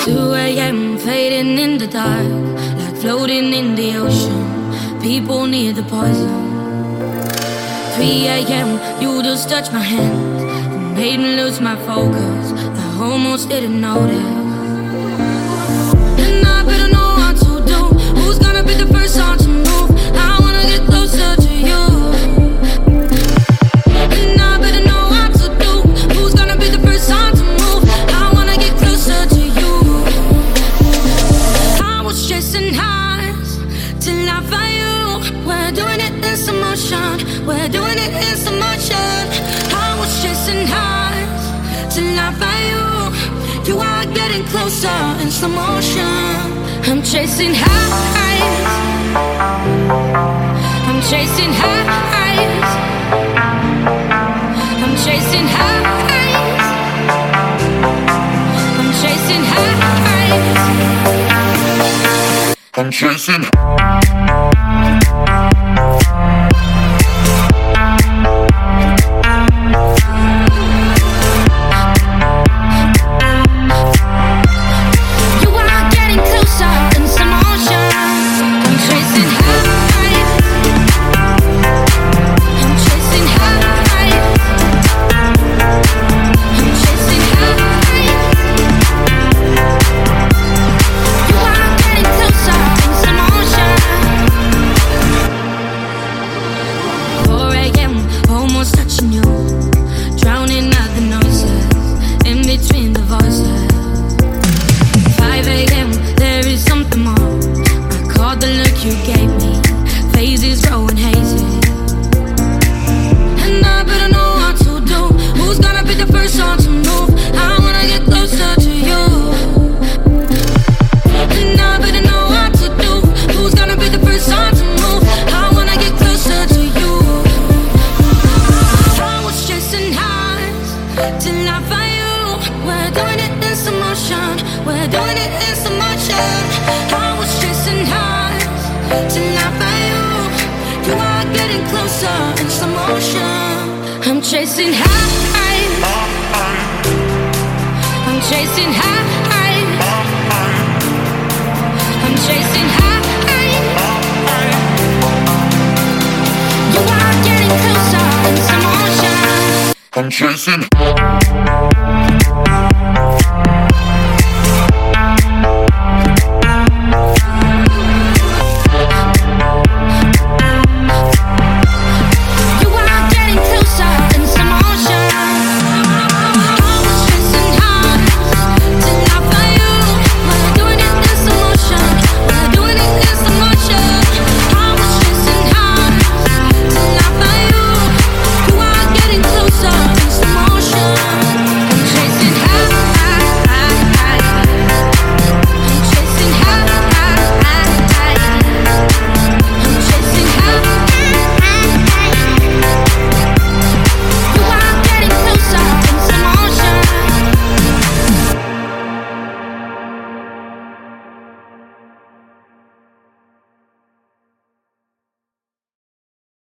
2 a.m. fading in the dark, like floating in the ocean. People near the poison. 3 a.m. you just touched my hand and made me lose my focus. I almost didn't notice. And I better know what to do. Who's gonna be the first one to move? I wanna get closer to you. And I better know what to do. Who's gonna be the first one to move? I wanna get closer to you. I was chasing highs till I found you. We're doing it in slow motion. We're doing it in slow motion. I was chasing highs till I found you. You are getting closer in slow motion. I'm chasing highs. I'm chasing highs. I'm chasing highs. I'm chasing highs. I'm chasing. I'm chasing highs. I'm chasing highs. I'm chasing highs. You are getting closer in slow motion. I'm chasing.